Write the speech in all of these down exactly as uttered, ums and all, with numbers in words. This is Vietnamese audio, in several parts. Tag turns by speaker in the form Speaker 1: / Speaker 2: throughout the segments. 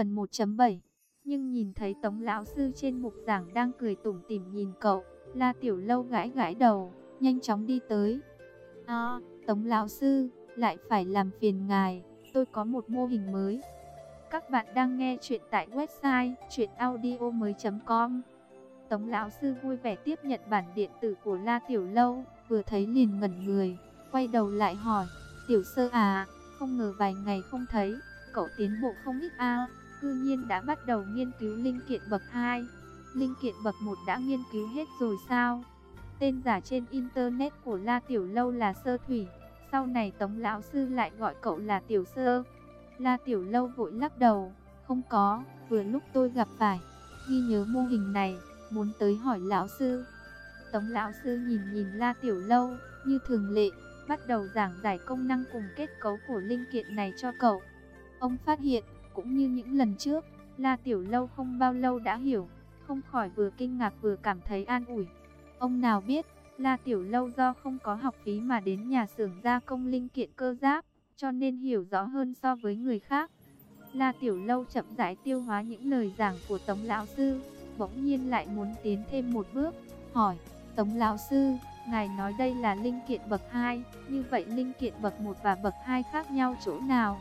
Speaker 1: Phần một chấm bảy. Nhưng nhìn thấy Tống lão sư trên mục giảng đang cười tủm tỉm nhìn cậu, La Tiểu Lâu gãi gãi đầu, nhanh chóng đi tới. "À, Tống lão sư, lại phải làm phiền ngài, tôi có một mô hình mới." Các bạn đang nghe chuyện tại website truyện audio mới chấm com. Tống lão sư vui vẻ tiếp nhận bản điện tử của La Tiểu Lâu, vừa thấy liền ngẩn người, quay đầu lại hỏi: "Tiểu Sơ à, không ngờ vài ngày không thấy, cậu tiến bộ không ít a, cư nhiên đã bắt đầu nghiên cứu linh kiện bậc hai. Linh kiện bậc một đã nghiên cứu hết rồi sao?" Tên giả trên internet của La Tiểu Lâu là Sơ Thủy, sau này Tống lão sư lại gọi cậu là Tiểu Sơ. La Tiểu Lâu vội lắc đầu: "Không có, vừa lúc tôi gặp phải, ghi nhớ mô hình này, muốn tới hỏi lão sư." Tống lão sư nhìn nhìn La Tiểu Lâu, như thường lệ, bắt đầu giảng giải công năng cùng kết cấu của linh kiện này cho cậu. Ông phát hiện, cũng như những lần trước, La Tiểu Lâu không bao lâu đã hiểu, không khỏi vừa kinh ngạc vừa cảm thấy an ủi. Ông nào biết, La Tiểu Lâu do không có học phí mà đến nhà xưởng gia công linh kiện cơ giáp, cho nên hiểu rõ hơn so với người khác. La Tiểu Lâu chậm rãi tiêu hóa những lời giảng của Tống lão sư, bỗng nhiên lại muốn tiến thêm một bước, hỏi: "Tống lão sư, ngài nói đây là linh kiện bậc hai, như vậy linh kiện bậc một và bậc hai khác nhau chỗ nào?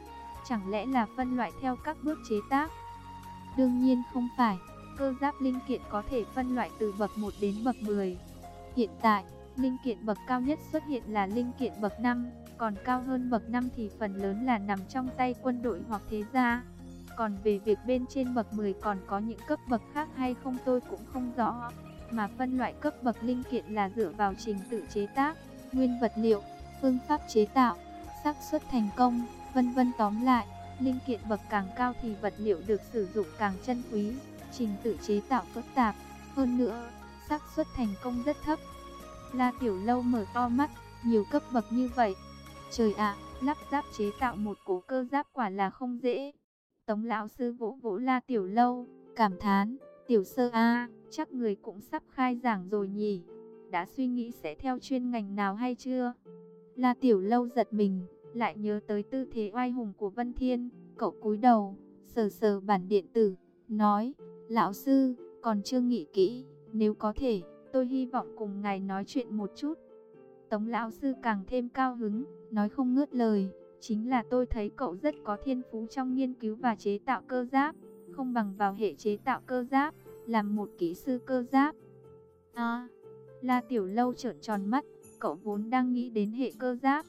Speaker 1: Chẳng lẽ là phân loại theo các bước chế tác?" "Đương nhiên không phải, cơ giáp linh kiện có thể phân loại từ bậc một đến bậc mười. Hiện tại, linh kiện bậc cao nhất xuất hiện là linh kiện bậc năm, còn cao hơn bậc năm thì phần lớn là nằm trong tay quân đội hoặc thế gia. Còn về việc bên trên bậc mười còn có những cấp bậc khác hay không tôi cũng không rõ, mà phân loại cấp bậc linh kiện là dựa vào trình tự chế tác, nguyên vật liệu, phương pháp chế tạo, xác suất thành công, vân vân. Tóm lại, linh kiện bậc càng cao thì vật liệu được sử dụng càng chân quý, trình tự chế tạo phức tạp, hơn nữa, xác suất thành công rất thấp." La Tiểu Lâu mở to mắt, nhiều cấp bậc như vậy. Trời ạ, lắp ráp chế tạo một cố cơ giáp quả là không dễ. Tống lão sư vỗ vỗ La Tiểu Lâu, cảm thán: "Tiểu Sơ a, chắc người cũng sắp khai giảng rồi nhỉ? Đã suy nghĩ sẽ theo chuyên ngành nào hay chưa?" La Tiểu Lâu giật mình, lại nhớ tới tư thế oai hùng của Vân Thiên, cậu cúi đầu, sờ sờ bản điện tử, nói: "Lão sư, còn chưa nghĩ kỹ, nếu có thể, tôi hy vọng cùng ngài nói chuyện một chút." Tống lão sư càng thêm cao hứng, nói không ngớt lời: "Chính là tôi thấy cậu rất có thiên phú trong nghiên cứu và chế tạo cơ giáp, không bằng vào hệ chế tạo cơ giáp, làm một kỹ sư cơ giáp." À, La Tiểu Lâu trợn tròn mắt, cậu vốn đang nghĩ đến hệ cơ giáp,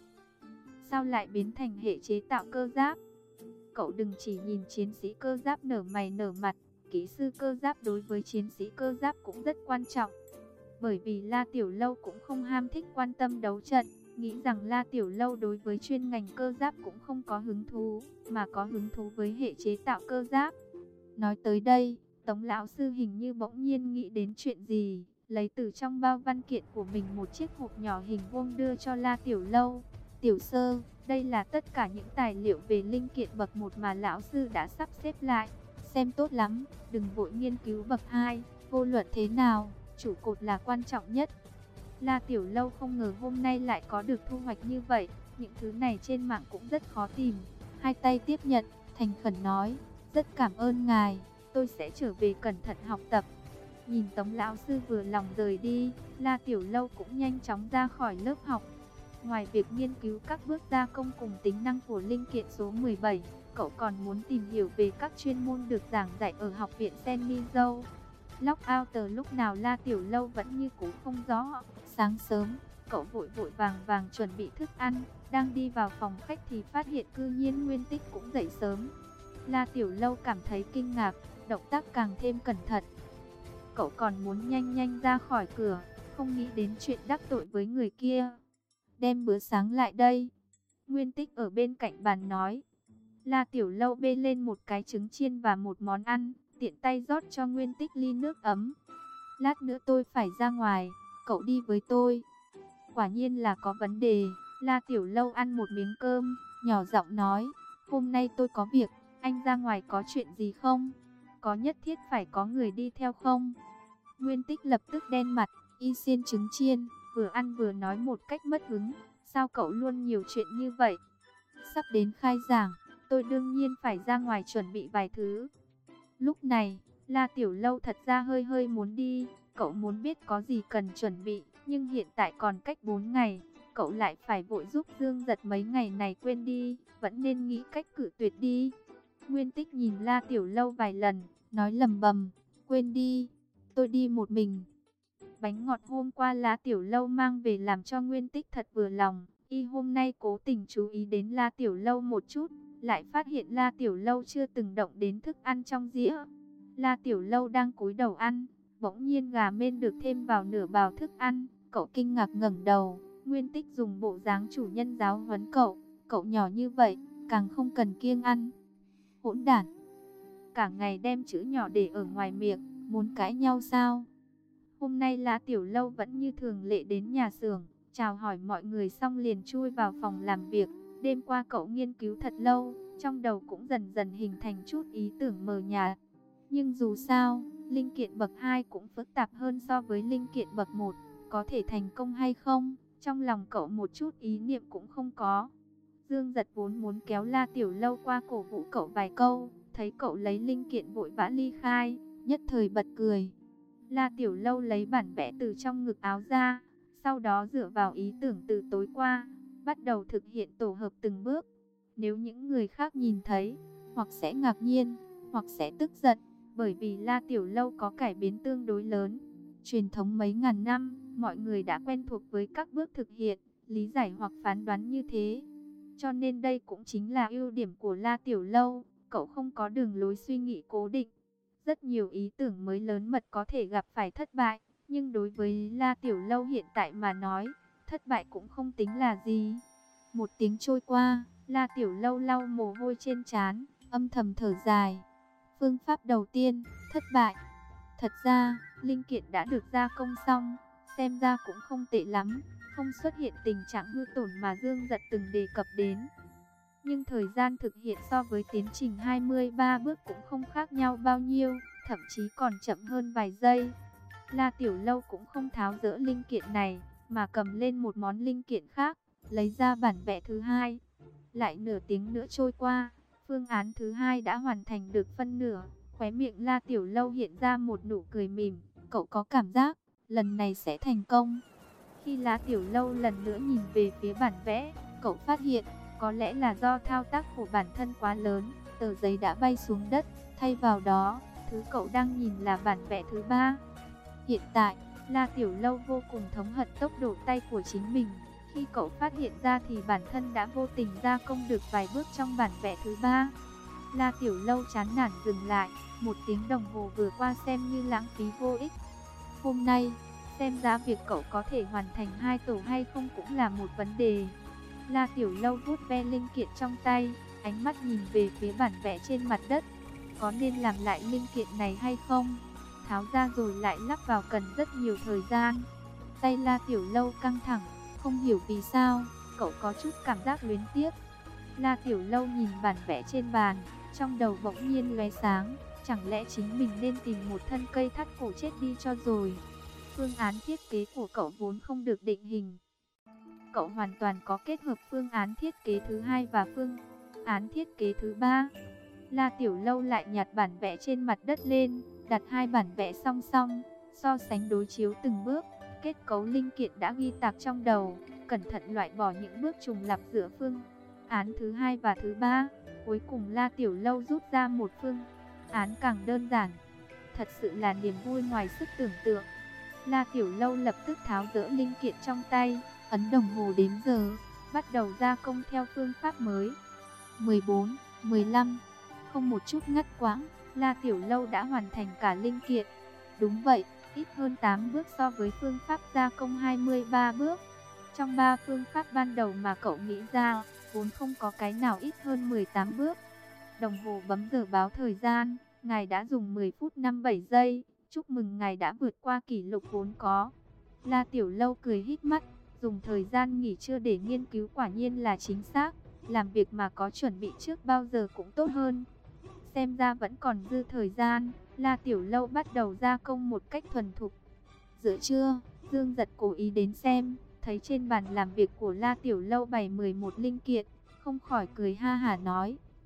Speaker 1: sao lại biến thành hệ chế tạo cơ giáp? Cậu đừng chỉ nhìn chiến sĩ cơ giáp nở mày nở mặt, kỹ sư cơ giáp đối với chiến sĩ cơ giáp cũng rất quan trọng. Bởi vì La Tiểu Lâu cũng không ham thích quan tâm đấu trận, nghĩ rằng La Tiểu Lâu đối với chuyên ngành cơ giáp cũng không có hứng thú, mà có hứng thú với hệ chế tạo cơ giáp. Nói tới đây, Tống lão sư hình như bỗng nhiên nghĩ đến chuyện gì, lấy từ trong bao văn kiện của mình một chiếc hộp nhỏ hình vuông đưa cho La Tiểu Lâu. "Tiểu Sơ, đây là tất cả những tài liệu về linh kiện bậc một mà lão sư đã sắp xếp lại. Xem tốt lắm, đừng vội nghiên cứu bậc hai, vô luận thế nào, trụ cột là quan trọng nhất." La Tiểu Lâu không ngờ hôm nay lại có được thu hoạch như vậy, những thứ này trên mạng cũng rất khó tìm. Hai tay tiếp nhận, thành khẩn nói: "Rất cảm ơn ngài, tôi sẽ trở về cẩn thận học tập." Nhìn Tống lão sư vừa lòng rời đi, La Tiểu Lâu cũng nhanh chóng ra khỏi lớp học. Ngoài việc nghiên cứu các bước gia công cùng tính năng của linh kiện số mười bảy, cậu còn muốn tìm hiểu về các chuyên môn được giảng dạy ở học viện Senmizou. Lockout lúc nào La Tiểu Lâu vẫn như cũ không rõ. Sáng sớm, cậu vội vội vàng vàng chuẩn bị thức ăn, đang đi vào phòng khách thì phát hiện cư nhiên Nguyên Tích cũng dậy sớm. La Tiểu Lâu cảm thấy kinh ngạc, động tác càng thêm cẩn thận. Cậu còn muốn nhanh nhanh ra khỏi cửa, không nghĩ đến chuyện đắc tội với người kia. "Đem bữa sáng lại đây." Nguyên Tích ở bên cạnh bàn nói. La Tiểu Lâu bê lên một cái trứng chiên và một món ăn, tiện tay rót cho Nguyên Tích ly nước ấm. "Lát nữa tôi phải ra ngoài, cậu đi với tôi." Quả nhiên là có vấn đề. La Tiểu Lâu ăn một miếng cơm, nhỏ giọng nói: "Hôm nay tôi có việc, anh ra ngoài có chuyện gì không? Có nhất thiết phải có người đi theo không?" Nguyên Tích lập tức đen mặt, y xiên trứng chiên, vừa ăn vừa nói một cách mất hứng: "Sao cậu luôn nhiều chuyện như vậy? Sắp đến khai giảng, tôi đương nhiên phải ra ngoài chuẩn bị vài thứ. Lúc này, La Tiểu Lâu thật ra hơi hơi muốn đi, cậu muốn biết có gì cần chuẩn bị, nhưng hiện tại còn cách bốn ngày, cậu lại phải vội giúp Dương Giật mấy ngày này quên đi, vẫn nên nghĩ cách cự tuyệt đi. Nguyên Tích nhìn La Tiểu Lâu vài lần, nói lầm bầm, quên đi, tôi đi một mình. Bánh ngọt hôm qua La Tiểu Lâu mang về làm cho Nguyên Tích thật vừa lòng, y hôm nay cố tình chú ý đến La Tiểu Lâu một chút, lại phát hiện La Tiểu Lâu chưa từng động đến thức ăn trong dĩa. La Tiểu Lâu đang cúi đầu ăn, bỗng nhiên gà mên được thêm vào nửa bào thức ăn, cậu kinh ngạc ngẩng đầu. Nguyên Tích dùng bộ dáng chủ nhân giáo huấn cậu, cậu nhỏ như vậy, càng không cần kiêng ăn. Hỗn đản, cả ngày đem chữ nhỏ để ở ngoài miệng, muốn cãi nhau sao? Hôm nay La Tiểu Lâu vẫn như thường lệ đến nhà xưởng, chào hỏi mọi người xong liền chui vào phòng làm việc. Đêm qua cậu nghiên cứu thật lâu, trong đầu cũng dần dần hình thành chút ý tưởng mờ nhạt. Nhưng dù sao, linh kiện bậc hai cũng phức tạp hơn so với linh kiện bậc một, có thể thành công hay không, trong lòng cậu một chút ý niệm cũng không có. Dương Giật vốn muốn kéo La Tiểu Lâu qua cổ vũ cậu vài câu, thấy cậu lấy linh kiện vội vã ly khai, nhất thời bật cười. La Tiểu Lâu lấy bản vẽ từ trong ngực áo ra, sau đó dựa vào ý tưởng từ tối qua, bắt đầu thực hiện tổ hợp từng bước. Nếu những người khác nhìn thấy, hoặc sẽ ngạc nhiên, hoặc sẽ tức giận, bởi vì La Tiểu Lâu có cải biến tương đối lớn. Truyền thống mấy ngàn năm, mọi người đã quen thuộc với các bước thực hiện, lý giải hoặc phán đoán như thế. Cho nên đây cũng chính là ưu điểm của La Tiểu Lâu, cậu không có đường lối suy nghĩ cố định. Rất nhiều ý tưởng mới lớn mật có thể gặp phải thất bại, nhưng đối với La Tiểu Lâu hiện tại mà nói, thất bại cũng không tính là gì. Một tiếng trôi qua, La Tiểu Lâu lau mồ hôi trên trán, âm thầm thở dài. Phương pháp đầu tiên, thất bại. Thật ra, linh kiện đã được gia công xong, xem ra cũng không tệ lắm, không xuất hiện tình trạng hư tổn mà Dương Giật từng đề cập đến. Nhưng thời gian thực hiện so với tiến trình hai mươi ba bước cũng không khác nhau bao nhiêu, thậm chí còn chậm hơn vài giây. La Tiểu Lâu cũng không tháo dỡ linh kiện này, mà cầm lên một món linh kiện khác, lấy ra bản vẽ thứ hai. Lại nửa tiếng nữa trôi qua, phương án thứ hai đã hoàn thành được phân nửa, khóe miệng La Tiểu Lâu hiện ra một nụ cười mỉm, cậu có cảm giác, lần này sẽ thành công. Khi La Tiểu Lâu lần nữa nhìn về phía bản vẽ, cậu phát hiện, có lẽ là do thao tác của bản thân quá lớn, tờ giấy đã bay xuống đất, thay vào đó, thứ cậu đang nhìn là bản vẽ thứ ba. Hiện tại, La Tiểu Lâu vô cùng thống hận tốc độ tay của chính mình. Khi cậu phát hiện ra thì bản thân đã vô tình gia công được vài bước trong bản vẽ thứ ba. La Tiểu Lâu chán nản dừng lại, một tiếng đồng hồ vừa qua xem như lãng phí vô ích. Hôm nay, xem ra việc cậu có thể hoàn thành hai tổ hay không cũng là một vấn đề. La Tiểu Lâu vuốt ve linh kiện trong tay, ánh mắt nhìn về phía bản vẽ trên mặt đất. Có nên làm lại linh kiện này hay không? Tháo ra rồi lại lắp vào cần rất nhiều thời gian. Tay La Tiểu Lâu căng thẳng, không hiểu vì sao, cậu có chút cảm giác luyến tiếc. La Tiểu Lâu nhìn bản vẽ trên bàn, trong đầu bỗng nhiên lóe sáng, chẳng lẽ chính mình nên tìm một thân cây thắt cổ chết đi cho rồi. Phương án thiết kế của cậu vốn không được định hình. Cậu hoàn toàn có kết hợp phương án thiết kế thứ hai và phương án thiết kế thứ ba. La Tiểu Lâu lại nhặt bản vẽ trên mặt đất lên, đặt hai bản vẽ song song, so sánh đối chiếu từng bước. Kết cấu linh kiện đã ghi tạc trong đầu, cẩn thận loại bỏ những bước trùng lặp giữa phương án thứ hai và thứ ba. Cuối cùng La Tiểu Lâu rút ra một phương án càng đơn giản. Thật sự là niềm vui ngoài sức tưởng tượng. La Tiểu Lâu lập tức tháo dỡ linh kiện trong tay, ấn đồng hồ đếm giờ, bắt đầu gia công theo phương pháp mới. mười bốn, mười lăm, không một chút ngắt quãng, La Tiểu Lâu đã hoàn thành cả linh kiện. Đúng vậy, ít hơn tám bước so với phương pháp gia công hai mươi ba bước. Trong ba phương pháp ban đầu mà cậu nghĩ ra, vốn không có cái nào ít hơn mười tám bước. Đồng hồ bấm giờ báo thời gian, ngài đã dùng mười phút năm mươi bảy giây, chúc mừng ngài đã vượt qua kỷ lục vốn có. La Tiểu Lâu cười híp mắt, dùng thời gian nghỉ trưa để nghiên cứu quả nhiên là chính xác, làm việc mà có chuẩn bị trước bao giờ cũng tốt hơn. Xem ra vẫn còn dư thời gian, La Tiểu Lâu bắt đầu gia công một cách thuần thục. Giữa trưa, Dương Giật cố ý đến xem, thấy trên bàn làm việc của La Tiểu Lâu bày mười một linh kiện, không khỏi cười ha hả nói,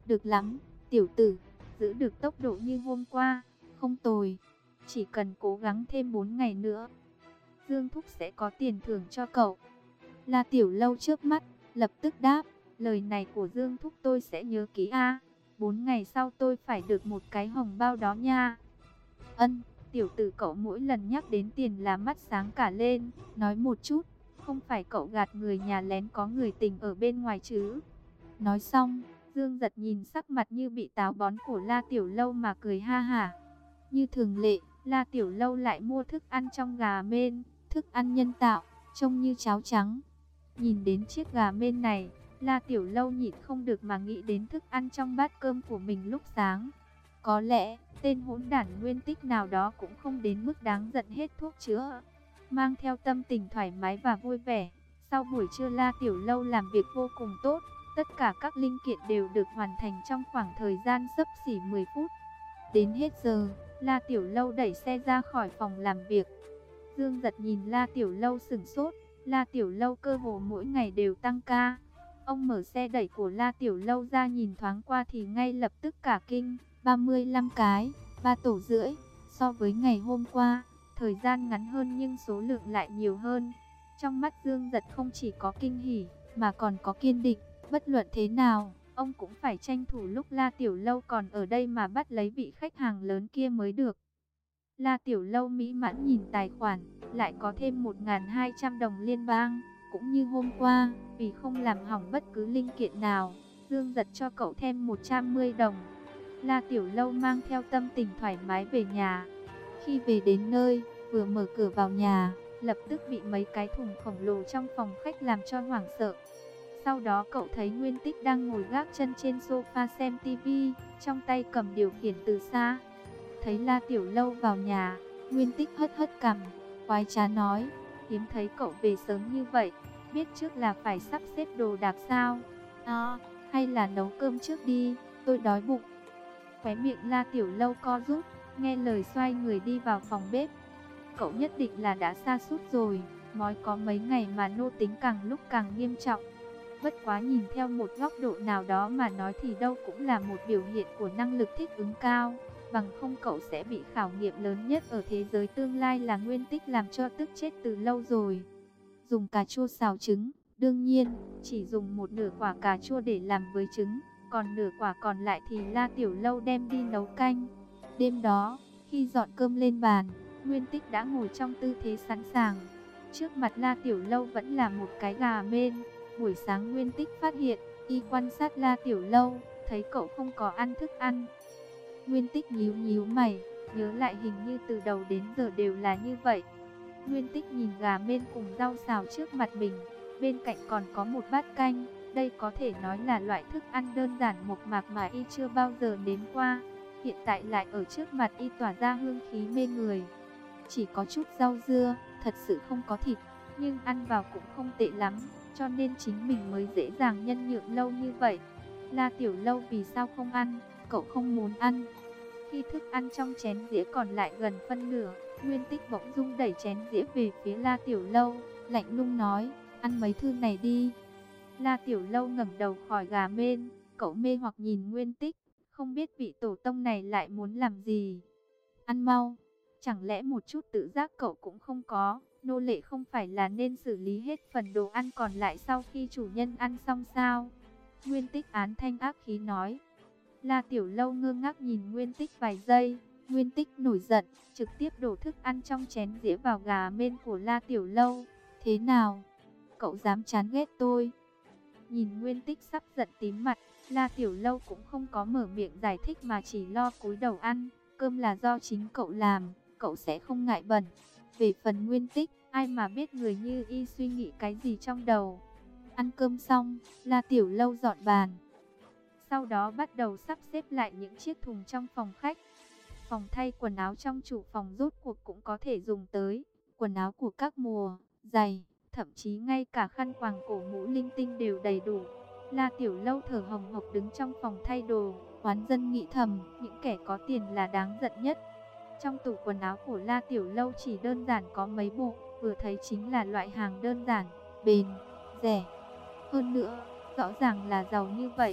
Speaker 1: Được lắm, tiểu tử, giữ được tốc độ như hôm qua, không tồi. Chỉ cần cố gắng thêm bốn ngày nữa, Dương Thúc sẽ có tiền thưởng cho cậu. La Tiểu Lâu chớp mắt, lập tức đáp, lời này của Dương Thúc tôi sẽ nhớ kỹ a. Bốn ngày sau tôi phải được một cái hồng bao đó nha. Ân, tiểu tử cậu mỗi lần nhắc đến tiền là mắt sáng cả lên, nói một chút, không phải cậu gạt người nhà lén có người tình ở bên ngoài chứ? Nói xong, Dương Giật nhìn sắc mặt như bị táo bón của La Tiểu Lâu mà cười ha hả. Như thường lệ, La Tiểu Lâu lại mua thức ăn trong gà mên, thức ăn nhân tạo, trông như cháo trắng. Nhìn đến chiếc gà mên này, La Tiểu Lâu nhịn không được mà nghĩ đến thức ăn trong bát cơm của mình lúc sáng. Có lẽ, tên hỗn đản Nguyên Tích nào đó cũng không đến mức đáng giận hết thuốc chữa. Mang theo tâm tình thoải mái và vui vẻ, sau buổi trưa La Tiểu Lâu làm việc vô cùng tốt. Tất cả các linh kiện đều được hoàn thành trong khoảng thời gian xấp xỉ mười phút. Đến hết giờ, La Tiểu Lâu đẩy xe ra khỏi phòng làm việc. Dương Giật nhìn La Tiểu Lâu sửng sốt. La Tiểu Lâu cơ hồ mỗi ngày đều tăng ca. Ông mở xe đẩy của La Tiểu Lâu ra nhìn thoáng qua thì ngay lập tức cả kinh. ba mươi lăm cái, ba tổ rưỡi. So với ngày hôm qua, thời gian ngắn hơn nhưng số lượng lại nhiều hơn. Trong mắt Dương Giật không chỉ có kinh hỉ, mà còn có kiên định. Bất luận thế nào, ông cũng phải tranh thủ lúc La Tiểu Lâu còn ở đây mà bắt lấy vị khách hàng lớn kia mới được. La Tiểu Lâu mỹ mãn nhìn tài khoản, lại có thêm một nghìn hai trăm đồng liên bang. Cũng như hôm qua, vì không làm hỏng bất cứ linh kiện nào, Dương Giật cho cậu thêm một trăm mươi đồng. La Tiểu Lâu mang theo tâm tình thoải mái về nhà. Khi về đến nơi, vừa mở cửa vào nhà, lập tức bị mấy cái thùng khổng lồ trong phòng khách làm cho hoảng sợ. Sau đó cậu thấy Nguyên Tích đang ngồi gác chân trên sofa xem tivi, trong tay cầm điều khiển từ xa. Thấy La Tiểu Lâu vào nhà, Nguyên Tích hất hất cằm, khoái trá nói, hiếm thấy cậu về sớm như vậy, biết trước là phải sắp xếp đồ đạc sao? À, hay là nấu cơm trước đi, tôi đói bụng. Khóe miệng La Tiểu Lâu co rút, nghe lời xoay người đi vào phòng bếp. Cậu nhất định là đã sa sút rồi, mói có mấy ngày mà nô tính càng lúc càng nghiêm trọng. Bất quá nhìn theo một góc độ nào đó mà nói thì đâu cũng là một biểu hiện của năng lực thích ứng cao. Bằng không cậu sẽ bị khảo nghiệm lớn nhất ở thế giới tương lai là Nguyên Tích làm cho tức chết từ lâu rồi. Dùng cà chua xào trứng, đương nhiên, chỉ dùng một nửa quả cà chua để làm với trứng, còn nửa quả còn lại thì La Tiểu Lâu đem đi nấu canh. Đêm đó, khi dọn cơm lên bàn, Nguyên Tích đã ngồi trong tư thế sẵn sàng. Trước mặt La Tiểu Lâu vẫn là một cái gà mên. Buổi sáng Nguyên Tích phát hiện, y quan sát La Tiểu Lâu, thấy cậu không có ăn thức ăn. Nguyên Tích nhíu nhíu mày, nhớ lại hình như từ đầu đến giờ đều là như vậy. Nguyên Tích nhìn gà mên cùng rau xào trước mặt mình, bên cạnh còn có một bát canh. Đây có thể nói là loại thức ăn đơn giản mộc mạc mà y chưa bao giờ nếm qua. Hiện tại lại ở trước mặt y tỏa ra hương khí mê người. Chỉ có chút rau dưa, thật sự không có thịt, nhưng ăn vào cũng không tệ lắm, cho nên chính mình mới dễ dàng nhân nhượng lâu như vậy. La Tiểu Lâu vì sao không ăn? Cậu không muốn ăn. Khi thức ăn trong chén dĩa còn lại gần phân nửa, Nguyên Tích bỗng dưng đẩy chén dĩa về phía La Tiểu Lâu, lạnh lùng nói, ăn mấy thứ này đi. La Tiểu Lâu ngẩng đầu khỏi gà mên, cậu mê hoặc nhìn Nguyên Tích, không biết vị tổ tông này lại muốn làm gì. Ăn mau, chẳng lẽ một chút tự giác cậu cũng không có, nô lệ không phải là nên xử lý hết phần đồ ăn còn lại sau khi chủ nhân ăn xong sao? Nguyên Tích án thanh ác khí nói. La Tiểu Lâu ngơ ngác nhìn Nguyên Tích vài giây, Nguyên Tích nổi giận, trực tiếp đổ thức ăn trong chén dĩa vào gà mên của La Tiểu Lâu. Thế nào? Cậu dám chán ghét tôi? Nhìn Nguyên Tích sắp giận tím mặt, La Tiểu Lâu cũng không có mở miệng giải thích mà chỉ lo cúi đầu ăn. Cơm là do chính cậu làm, cậu sẽ không ngại bẩn. Về phần Nguyên Tích, ai mà biết người như y suy nghĩ cái gì trong đầu. Ăn cơm xong, La Tiểu Lâu dọn bàn. Sau đó bắt đầu sắp xếp lại những chiếc thùng trong phòng khách. Phòng thay quần áo trong chủ phòng rốt cuộc cũng có thể dùng tới. Quần áo của các mùa, giày, thậm chí ngay cả khăn quàng cổ mũ linh tinh đều đầy đủ. La Tiểu Lâu thở hồng hộc đứng trong phòng thay đồ, oán dân nghĩ thầm, những kẻ có tiền là đáng giận nhất. Trong tủ quần áo của La Tiểu Lâu chỉ đơn giản có mấy bộ, vừa thấy chính là loại hàng đơn giản, bền, rẻ. Hơn nữa, rõ ràng là giàu như vậy.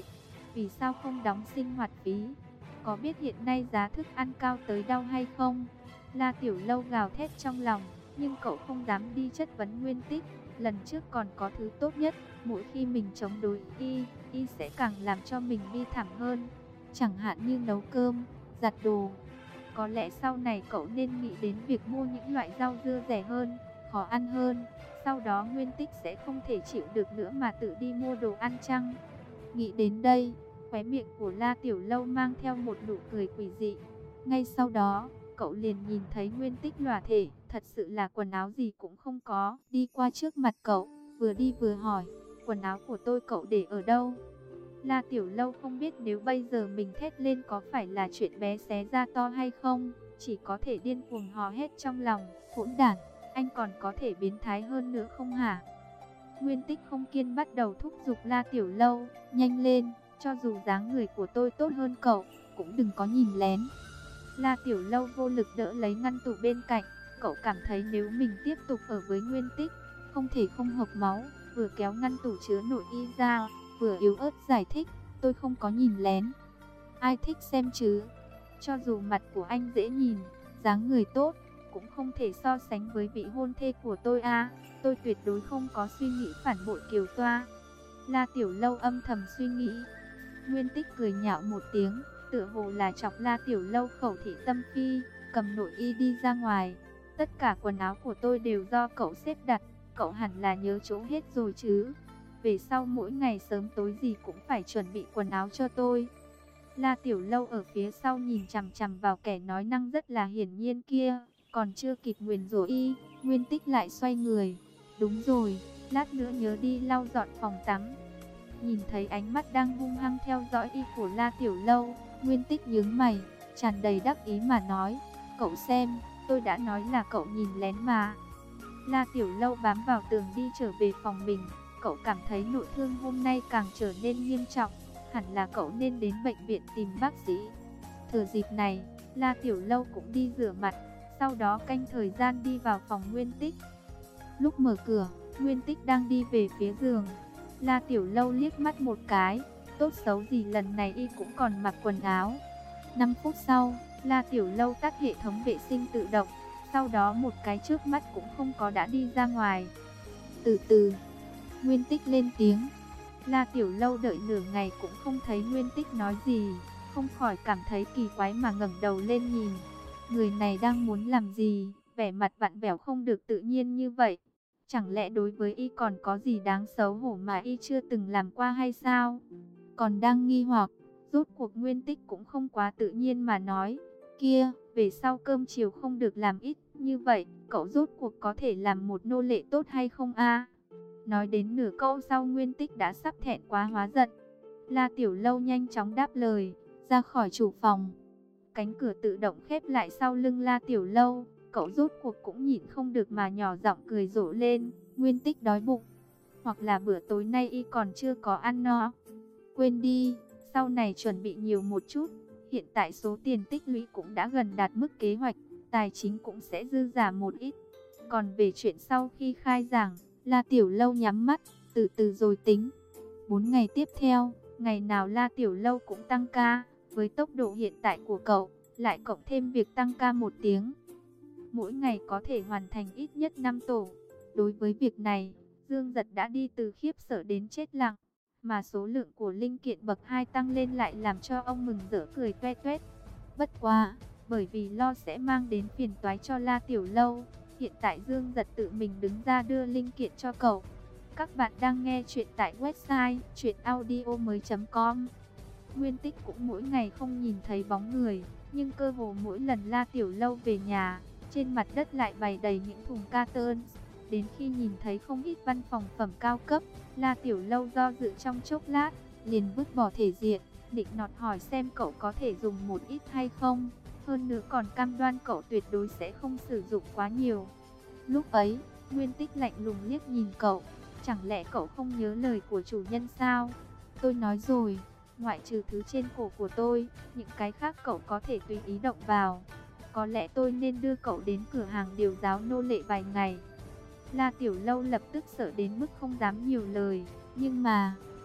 Speaker 1: vì sao không đóng sinh hoạt phí? Có biết hiện nay giá thức ăn cao tới đâu hay không? La Tiểu Lâu gào thét trong lòng, nhưng cậu không dám đi chất vấn Nguyên Tích. Lần trước còn có thứ tốt nhất, mỗi khi mình chống đối y, y sẽ càng làm cho mình bi thảm hơn. Chẳng hạn như nấu cơm, giặt đồ. Có lẽ sau này cậu nên nghĩ đến việc mua những loại rau dưa rẻ hơn, khó ăn hơn. Sau đó Nguyên Tích sẽ không thể chịu được nữa mà tự đi mua đồ ăn chăng? Nghĩ đến đây, khóe miệng của La Tiểu Lâu mang theo một nụ cười quỷ dị. Ngay sau đó, cậu liền nhìn thấy Nguyên Tích lòa thể, thật sự là quần áo gì cũng không có. Đi qua trước mặt cậu, vừa đi vừa hỏi, quần áo của tôi cậu để ở đâu? La Tiểu Lâu không biết nếu bây giờ mình thét lên có phải là chuyện bé xé ra to hay không, chỉ có thể điên cuồng hò hét trong lòng, hỗn đản, anh còn có thể biến thái hơn nữa không hả? Nguyên Tích không kiên bắt đầu thúc giục La Tiểu Lâu, nhanh lên, cho dù dáng người của tôi tốt hơn cậu, cũng đừng có nhìn lén. La Tiểu Lâu vô lực đỡ lấy ngăn tủ bên cạnh, cậu cảm thấy nếu mình tiếp tục ở với Nguyên Tích, không thể không hộc máu, vừa kéo ngăn tủ chứa nội y ra, vừa yếu ớt giải thích, tôi không có nhìn lén. Ai thích xem chứ? Cho dù mặt của anh dễ nhìn, dáng người tốt, cũng không thể so sánh với vị hôn thê của tôi à. Tôi tuyệt đối không có suy nghĩ phản bội Kiều Toa. La Tiểu Lâu âm thầm suy nghĩ. Nguyên Tích cười nhạo một tiếng, tựa hồ là chọc La Tiểu Lâu khẩu thị tâm phi, cầm nội y đi ra ngoài. Tất cả quần áo của tôi đều do cậu xếp đặt, cậu hẳn là nhớ chỗ hết rồi chứ. Về sau mỗi ngày sớm tối gì cũng phải chuẩn bị quần áo cho tôi. La Tiểu Lâu ở phía sau nhìn chằm chằm vào kẻ nói năng rất là hiển nhiên kia, còn chưa kịp nguyền rủa y, Nguyên Tích lại xoay người. Đúng rồi, lát nữa nhớ đi lau dọn phòng tắm. Nhìn thấy ánh mắt đang hung hăng theo dõi y của La Tiểu Lâu, Nguyên Tích nhướng mày, tràn đầy đắc ý mà nói, cậu xem, tôi đã nói là cậu nhìn lén mà. La Tiểu Lâu bám vào tường đi trở về phòng mình, cậu cảm thấy nội thương hôm nay càng trở nên nghiêm trọng, hẳn là cậu nên đến bệnh viện tìm bác sĩ. Thừa dịp này, La Tiểu Lâu cũng đi rửa mặt, sau đó canh thời gian đi vào phòng Nguyên Tích. Lúc mở cửa, Nguyên Tích đang đi về phía giường. La Tiểu Lâu liếc mắt một cái, tốt xấu gì lần này y cũng còn mặc quần áo. năm phút sau, La Tiểu Lâu tắt hệ thống vệ sinh tự động, sau đó một cái trước mắt cũng không có đã đi ra ngoài. Từ từ, Nguyên Tích lên tiếng. La Tiểu Lâu đợi nửa ngày cũng không thấy Nguyên Tích nói gì, không khỏi cảm thấy kỳ quái mà ngẩng đầu lên nhìn. Người này đang muốn làm gì, vẻ mặt vặn vẹo không được tự nhiên như vậy. Chẳng lẽ đối với y còn có gì đáng xấu hổ mà y chưa từng làm qua hay sao? Còn đang nghi hoặc, rốt cuộc Nguyên Tích cũng không quá tự nhiên mà nói, kia, về sau cơm chiều không được làm ít như vậy, cậu rốt cuộc có thể làm một nô lệ tốt hay không a? Nói đến nửa câu sau Nguyên Tích đã sắp thẹn quá hóa giận. La Tiểu Lâu nhanh chóng đáp lời, ra khỏi chủ phòng. Cánh cửa tự động khép lại sau lưng La Tiểu Lâu, cậu rốt cuộc cũng nhịn không được mà nhỏ giọng cười rộ lên, Nguyên Tích đói bụng, hoặc là bữa tối nay y còn chưa có ăn no. Quên đi, sau này chuẩn bị nhiều một chút, hiện tại số tiền tích lũy cũng đã gần đạt mức kế hoạch, tài chính cũng sẽ dư giả một ít. Còn về chuyện sau khi khai giảng, La Tiểu Lâu nhắm mắt, từ từ rồi tính. Bốn ngày tiếp theo, ngày nào La Tiểu Lâu cũng tăng ca, với tốc độ hiện tại của cậu, lại cộng thêm việc tăng ca một tiếng. Mỗi ngày có thể hoàn thành ít nhất năm tổ. Đối với việc này, Dương Giật đã đi từ khiếp sợ đến chết lặng. Mà số lượng của linh kiện bậc hai tăng lên lại làm cho ông mừng rỡ cười toe toét. Bất quá, bởi vì lo sẽ mang đến phiền toái cho La Tiểu Lâu, hiện tại Dương Giật tự mình đứng ra đưa linh kiện cho cậu. Các bạn đang nghe chuyện tại website truyện audio mới chấm com. Nguyên Tích cũng mỗi ngày không nhìn thấy bóng người, nhưng cơ hồ mỗi lần La Tiểu Lâu về nhà, trên mặt đất lại bày đầy những thùng carton. Đến khi nhìn thấy không ít văn phòng phẩm cao cấp, La Tiểu Lâu do dự trong chốc lát, liền vứt bỏ thể diện, định nọt hỏi xem cậu có thể dùng một ít hay không. Hơn nữa còn cam đoan cậu tuyệt đối sẽ không sử dụng quá nhiều. Lúc ấy, Nguyên Tích lạnh lùng liếc nhìn cậu, chẳng lẽ cậu không nhớ lời của chủ nhân sao? Tôi nói rồi, ngoại trừ thứ trên cổ của tôi, những cái khác cậu có thể tùy ý động vào. Có lẽ tôi nên đưa cậu đến cửa hàng điều giáo nô lệ vài ngày. La Tiểu Lâu lập tức sợ đến mức không dám nhiều lời, nhưng mà,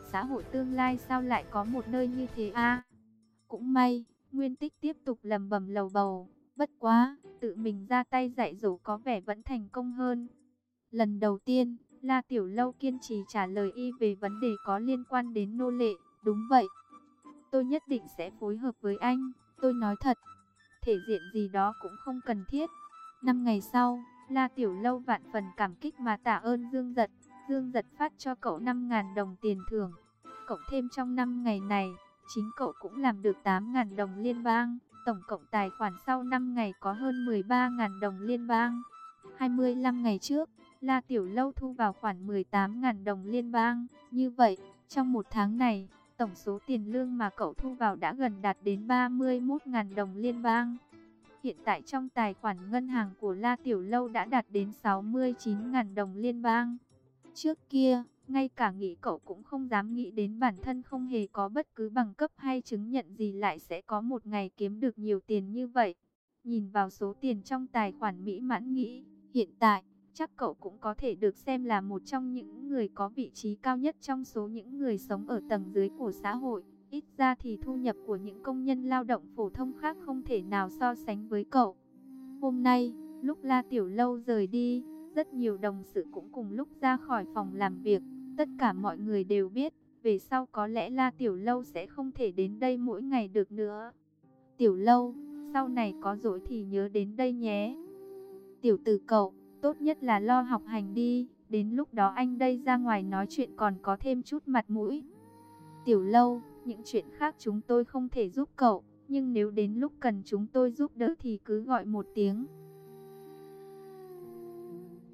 Speaker 1: xã hội tương lai sao lại có một nơi như thế a? Cũng may, Nguyên Tích tiếp tục lầm bầm lầu bầu, bất quá, tự mình ra tay dạy dỗ có vẻ vẫn thành công hơn. Lần đầu tiên, La Tiểu Lâu kiên trì trả lời y về vấn đề có liên quan đến nô lệ, đúng vậy. Tôi nhất định sẽ phối hợp với anh, tôi nói thật, thể diện gì đó cũng không cần thiết. Năm ngày sau, La Tiểu Lâu vạn phần cảm kích mà tạ ơn Dương Dật. Dương Dật phát cho cậu năm nghìn đồng tiền thưởng. Cộng thêm trong năm ngày này, chính cậu cũng làm được tám nghìn đồng liên bang. Tổng cộng tài khoản sau năm ngày có hơn mười ba nghìn đồng liên bang. hai mươi lăm ngày trước, La Tiểu Lâu thu vào khoản mười tám nghìn đồng liên bang. Như vậy, trong một tháng này, tổng số tiền lương mà cậu thu vào đã gần đạt đến ba mươi mốt nghìn đồng liên bang. Hiện tại trong tài khoản ngân hàng của La Tiểu Lâu đã đạt đến sáu mươi chín nghìn đồng liên bang. Trước kia, ngay cả nghĩ cậu cũng không dám nghĩ đến bản thân không hề có bất cứ bằng cấp hay chứng nhận gì lại sẽ có một ngày kiếm được nhiều tiền như vậy. Nhìn vào số tiền trong tài khoản mỹ mãn nghĩ, hiện tại, chắc cậu cũng có thể được xem là một trong những người có vị trí cao nhất trong số những người sống ở tầng dưới của xã hội. Ít ra thì thu nhập của những công nhân lao động phổ thông khác không thể nào so sánh với cậu. Hôm nay, lúc La Tiểu Lâu rời đi, rất nhiều đồng sự cũng cùng lúc ra khỏi phòng làm việc. Tất cả mọi người đều biết, về sau có lẽ La Tiểu Lâu sẽ không thể đến đây mỗi ngày được nữa. Tiểu Lâu, sau này có rỗi thì nhớ đến đây nhé. Tiểu tử cậu, tốt nhất là lo học hành đi, đến lúc đó anh đây ra ngoài nói chuyện còn có thêm chút mặt mũi. Tiểu Lâu, những chuyện khác chúng tôi không thể giúp cậu, nhưng nếu đến lúc cần chúng tôi giúp đỡ thì cứ gọi một tiếng.